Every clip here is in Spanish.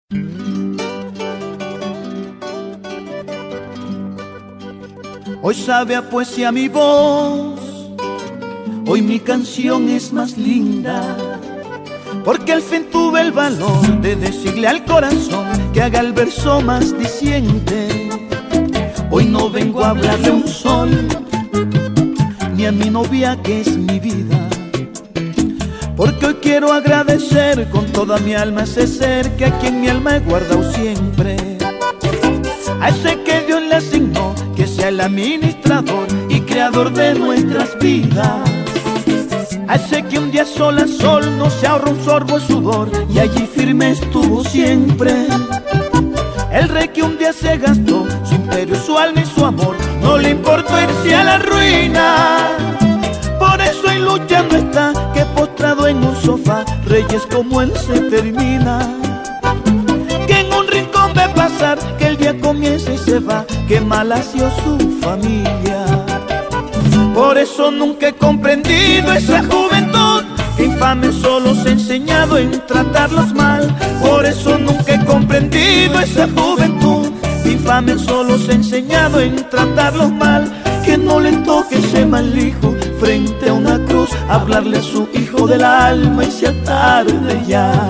Hoy sabe a poesía mi voz, hoy mi canción es más linda, porque al fin tuve el valor de decirle al corazón que haga el verso más diciente. Hoy no vengo a hablarle a un sol, ni a mi novia que es mi vida, porque hoy quiero agradecer con toda mi alma a ese ser que aquí en mi alma he guardado siempre. A ese que Dios le asignó que sea el administrador y creador de nuestras vidas. A ese que un día sol a sol no se ahorró un sorbo de sudor y allí firme estuvo siempre. El rey que un día se gastó su imperio, su alma y su amor, no le importó irse a la ruina. Por eso en lucha no está, que postrado en un sofá reyes como él se termina. Que en un rincón ve pasar, que el día comienza y se va, que mal ha sido su familia. Por eso nunca he comprendido esa juventud que infame solo se ha enseñado en tratarlos mal. Por eso nunca he comprendido esa juventud que infame solo se ha enseñado en tratarlos mal. Que no le toque ese mal hijo frente a una cruz, hablarle a su hijo del alma y sea tarde ya.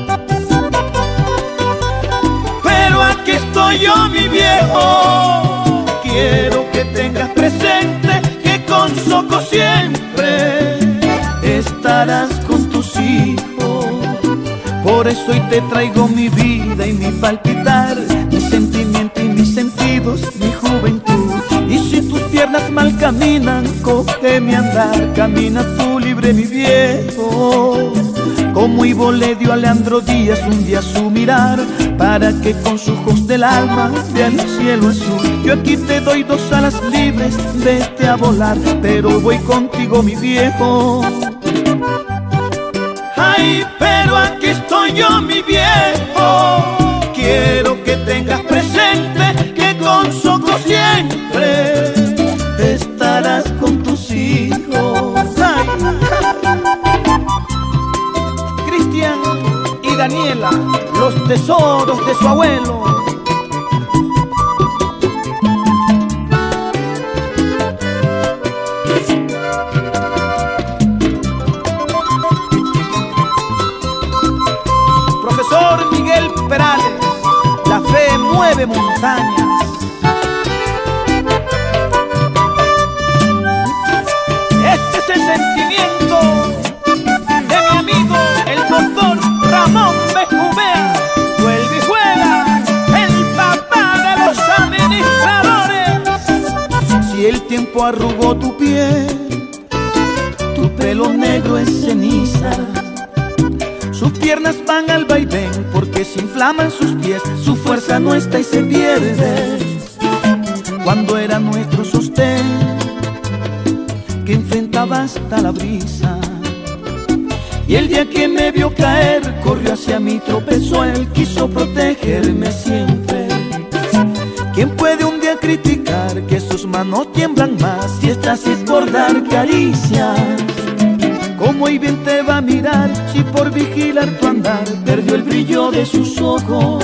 Pero aquí estoy yo, mi viejo, quiero que tengas presente que con Soco siempre estarás con tus hijos. Por eso hoy te traigo mi vida y mi palpitar, mi sentimiento y mis sentidos, mi juventud. Y si tus piernas mal caminan, cógeme a andar, camina tú libre, mi viejo. Como Ivo le dio a Leandro Díaz un día su mirar, para que con sus ojos del alma vea el cielo azul. Yo aquí te doy 2 alas libres, vete a volar, pero voy contigo, mi viejo. Ay, pero aquí estoy yo, mi viejo, quiero que tengas presente que con Soco siempre estarás con tus hijos. Ay. Cristian y Daniela, los tesoros de su abuelo. Profesor Miguel Perales, la fe mueve montañas. Este es el sentimiento de mi amigo el doctor Ramón Benjumea, vuelve y juega, el papá de los administradores. Si el tiempo arrugó tu piel, tu pelo negro es ceniza, sus piernas van al vaivén porque se inflaman sus pies, su fuerza no está y se pierde. Cuando era nuestro sostén, que enfrentaba hasta la brisa, y el día que me vio caer, corrió hacia mí, tropezó, él quiso protegerme siempre. ¿Quién puede un día criticar que sus manos tiemblan más si estas es por dar caricias? ¿Cómo y bien te va a mirar si por vigilar tu andar perdió el brillo de sus ojos?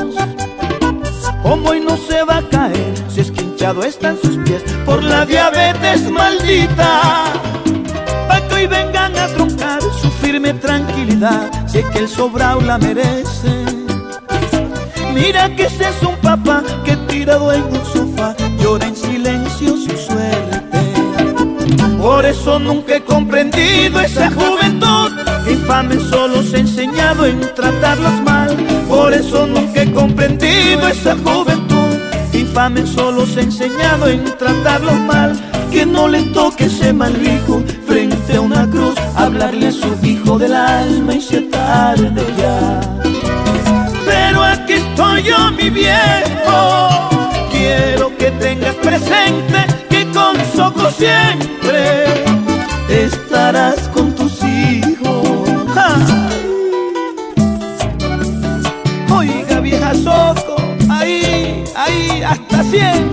¿Cómo hoy no se va a caer si es que hinchado están sus pies por la diabetes maldita? Pa' que hoy vengan a truncar su firme tranquilidad, si es que el sobrao la merece. Mira que ese es un papá que tirado en un sofá llora en silencio su suerte. Por eso nunca he comprendido esa juventud que infame solo se ha enseñado en tratarlos mal. Por eso nunca he comprendido esa juventud que infame solo se ha enseñado en tratarlos mal. Que no le toque ese mal hijo frente a una cruz, hablarle a su hijo del alma y sea tarde ya. Pero aquí estoy yo, mi viejo, quiero que tengas presente que con Soco siempre estarás con tus hijos. ¡Ja! Oiga, vieja Soco, ahí, hasta siempre.